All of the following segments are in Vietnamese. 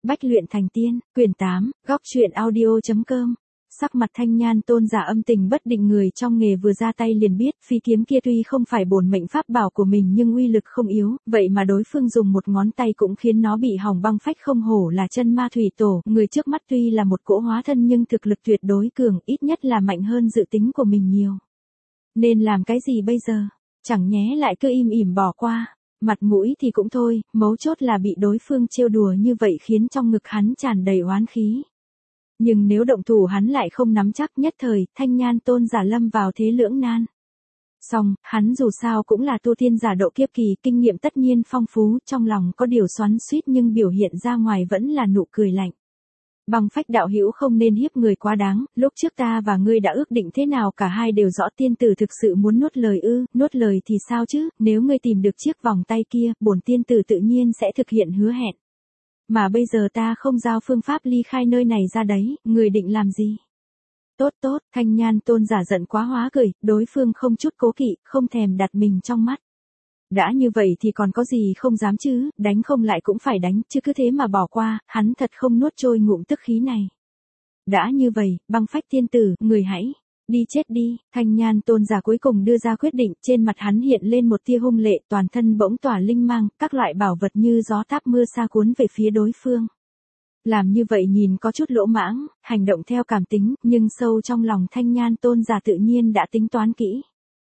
Bách luyện thành tiên, quyển 8, góc truyện audio.com. Sắc mặt Thanh Nhan Tôn giả âm tình bất định, người trong nghề vừa ra tay liền biết, phi kiếm kia tuy không phải bổn mệnh pháp bảo của mình nhưng uy lực không yếu, vậy mà đối phương dùng một ngón tay cũng khiến nó bị hỏng băng phách, không hổ là chân ma thủy tổ, người trước mắt tuy là một cỗ hóa thân nhưng thực lực tuyệt đối cường, ít nhất là mạnh hơn dự tính của mình nhiều. Nên làm cái gì bây giờ? Chẳng nhé lại cứ im ỉm bỏ qua. Mặt mũi thì cũng thôi, mấu chốt là bị đối phương trêu đùa như vậy khiến trong ngực hắn tràn đầy oán khí. Nhưng nếu động thủ hắn lại không nắm chắc, nhất thời, Thanh Nhan Tôn giả lâm vào thế lưỡng nan. Song, hắn dù sao cũng là tu tiên giả độ kiếp kỳ, kinh nghiệm tất nhiên phong phú, trong lòng có điều xoắn xuýt nhưng biểu hiện ra ngoài vẫn là nụ cười lạnh. Băng phách đạo hữu không nên hiếp người quá đáng, lúc trước ta và ngươi đã ước định thế nào, cả hai đều rõ. Tiên tử thực sự muốn nuốt lời ư? Nuốt lời thì sao chứ, nếu ngươi tìm được chiếc vòng tay kia, bổn tiên tử tự nhiên sẽ thực hiện hứa hẹn. Mà bây giờ ta không giao phương pháp ly khai nơi này ra đấy, ngươi định làm gì? Tốt tốt, Thanh Nhan Tôn giả giận quá hóa cười, đối phương không chút cố kỵ, không thèm đặt mình trong mắt. Đã như vậy thì còn có gì không dám chứ, đánh không lại cũng phải đánh, chứ cứ thế mà bỏ qua, hắn thật không nuốt trôi ngụm tức khí này. Đã như vậy, băng phách tiên tử, người hãy đi chết đi. Thanh Nhan Tôn giả cuối cùng đưa ra quyết định, trên mặt hắn hiện lên một tia hung lệ, toàn thân bỗng tỏa linh mang, các loại bảo vật như gió táp mưa sa cuốn về phía đối phương. Làm như vậy nhìn có chút lỗ mãng, hành động theo cảm tính, nhưng sâu trong lòng Thanh Nhan Tôn giả tự nhiên đã tính toán kỹ.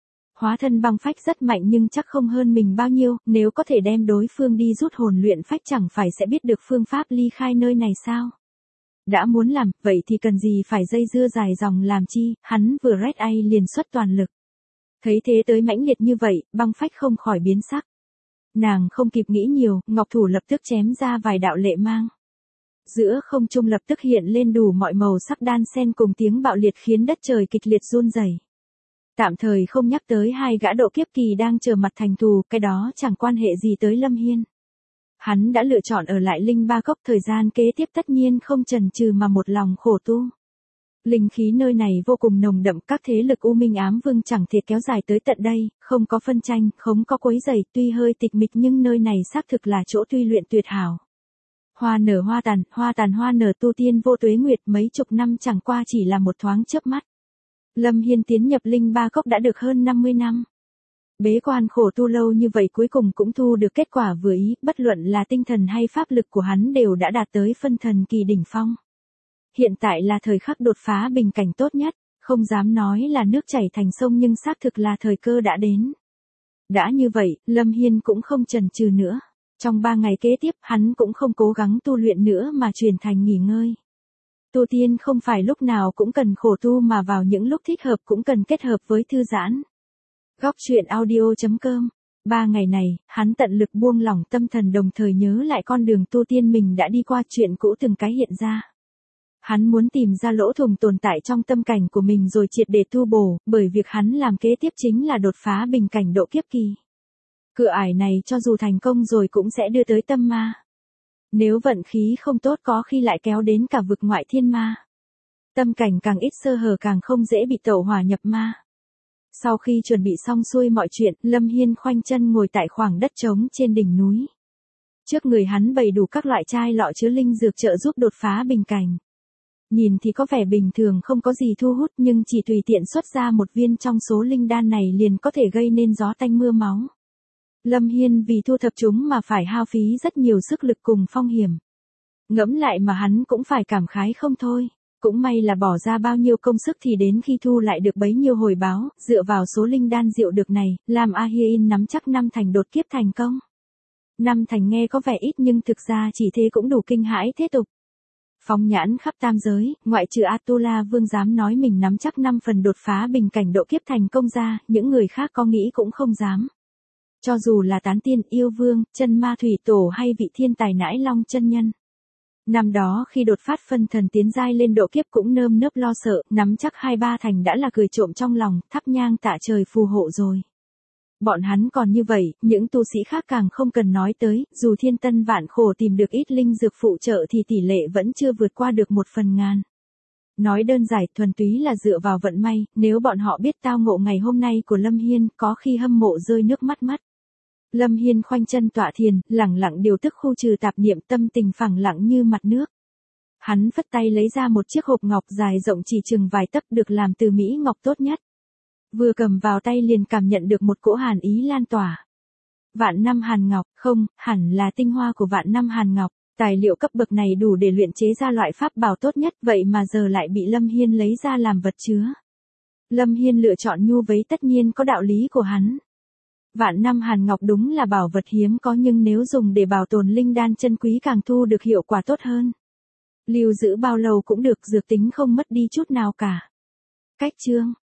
Hóa thân băng phách rất mạnh nhưng chắc không hơn mình bao nhiêu, nếu có thể đem đối phương đi rút hồn luyện phách chẳng phải sẽ biết được phương pháp ly khai nơi này sao? Đã muốn làm, vậy thì cần gì phải dây dưa dài dòng làm chi, hắn vừa rét ai liền xuất toàn lực. Thấy thế tới mãnh liệt như vậy, băng phách không khỏi biến sắc. Nàng không kịp nghĩ nhiều, ngọc thủ lập tức chém ra vài đạo lệ mang. Giữa không trung lập tức hiện lên đủ mọi màu sắc đan xen cùng tiếng bạo liệt khiến đất trời kịch liệt run rẩy. Tạm thời không nhắc tới hai gã độ kiếp kỳ đang chờ mặt thành thù, cái đó chẳng quan hệ gì tới Lâm Hiên. Hắn đã lựa chọn ở lại Linh Ba Cốc, thời gian kế tiếp tất nhiên không chần chừ mà một lòng khổ tu. Linh khí nơi này vô cùng nồng đậm, các thế lực U Minh Ám Vương chẳng thể kéo dài tới tận đây, không có phân tranh, không có quấy rầy, tuy hơi tịch mịch nhưng nơi này xác thực là chỗ tuy luyện tuyệt hảo. Hoa nở hoa tàn hoa nở, tu tiên vô tuế nguyệt, mấy chục năm chẳng qua chỉ là một thoáng chớp mắt. Lâm Hiên tiến nhập Linh Ba Cốc đã được hơn 50 năm. Bế quan khổ tu lâu như vậy cuối cùng cũng thu được kết quả vừa ý, bất luận là tinh thần hay pháp lực của hắn đều đã đạt tới phân thần kỳ đỉnh phong. Hiện tại là thời khắc đột phá bình cảnh tốt nhất, không dám nói là nước chảy thành sông nhưng xác thực là thời cơ đã đến. Đã như vậy, Lâm Hiên cũng không chần chừ nữa. Trong 3 ngày kế tiếp, hắn cũng không cố gắng tu luyện nữa mà chuyển thành nghỉ ngơi. Tu tiên không phải lúc nào cũng cần khổ tu mà vào những lúc thích hợp cũng cần kết hợp với thư giãn. Góc truyện audio.com. 3 ngày này, hắn tận lực buông lỏng tâm thần, đồng thời nhớ lại con đường tu tiên mình đã đi qua, chuyện cũ từng cái hiện ra. Hắn muốn tìm ra lỗ thủng tồn tại trong tâm cảnh của mình rồi triệt để tu bổ, bởi việc hắn làm kế tiếp chính là đột phá bình cảnh độ kiếp kỳ. Cửa ải này cho dù thành công rồi cũng sẽ đưa tới tâm ma. Nếu vận khí không tốt có khi lại kéo đến cả vực ngoại thiên ma. Tâm cảnh càng ít sơ hở càng không dễ bị tẩu hỏa nhập ma. Sau khi chuẩn bị xong xuôi mọi chuyện, Lâm Hiên khoanh chân ngồi tại khoảng đất trống trên đỉnh núi. Trước người hắn bày đủ các loại chai lọ chứa linh dược trợ giúp đột phá bình cảnh. Nhìn thì có vẻ bình thường không có gì thu hút nhưng chỉ tùy tiện xuất ra một viên trong số linh đan này liền có thể gây nên gió tanh mưa máu. Lâm Hiên vì thu thập chúng mà phải hao phí rất nhiều sức lực cùng phong hiểm. Ngẫm lại mà hắn cũng phải cảm khái không thôi. Cũng may là bỏ ra bao nhiêu công sức thì đến khi thu lại được bấy nhiêu hồi báo, dựa vào số linh đan diệu được này, làm A Hiên nắm chắc 5 thành đột kiếp thành công. 5 thành nghe có vẻ ít nhưng thực ra chỉ thế cũng đủ kinh hãi thế tục. Phóng nhãn khắp tam giới, ngoại trừ Atula Vương dám nói mình nắm chắc 5 phần đột phá bình cảnh độ kiếp thành công ra, những người khác có nghĩ cũng không dám. Cho dù là tán tiên, yêu vương, chân ma thủy tổ hay vị thiên tài nãi long chân nhân. Năm đó khi đột phát phân thần tiến giai lên độ kiếp cũng nơm nớp lo sợ, nắm chắc 2-3 thành đã là cười trộm trong lòng, thắp nhang tạ trời phù hộ rồi. Bọn hắn còn như vậy, những tu sĩ khác càng không cần nói tới, dù thiên tân vạn khổ tìm được ít linh dược phụ trợ thì tỷ lệ vẫn chưa vượt qua được 1/1000. Nói đơn giản thuần túy là dựa vào vận may, nếu bọn họ biết tao ngộ ngày hôm nay của Lâm Hiên có khi hâm mộ rơi nước mắt mất. Lâm Hiên khoanh chân tọa thiền, lẳng lặng điều tức khu trừ tạp niệm, tâm tình phẳng lặng như mặt nước. Hắn phất tay lấy ra một chiếc hộp ngọc dài rộng chỉ chừng vài tấc được làm từ mỹ ngọc tốt nhất. Vừa cầm vào tay liền cảm nhận được một cỗ hàn ý lan tỏa. Vạn năm hàn ngọc, không, hẳn là tinh hoa của vạn năm hàn ngọc. Tài liệu cấp bậc này đủ để luyện chế ra loại pháp bảo tốt nhất, vậy mà giờ lại bị Lâm Hiên lấy ra làm vật chứa. Lâm Hiên lựa chọn nhu vấy tất nhiên có đạo lý của hắn. Vạn năm hàn ngọc đúng là bảo vật hiếm có, nhưng nếu dùng để bảo tồn linh đan chân quý càng thu được hiệu quả tốt hơn. Lưu giữ bao lâu cũng được, dược tính không mất đi chút nào cả. Cách chương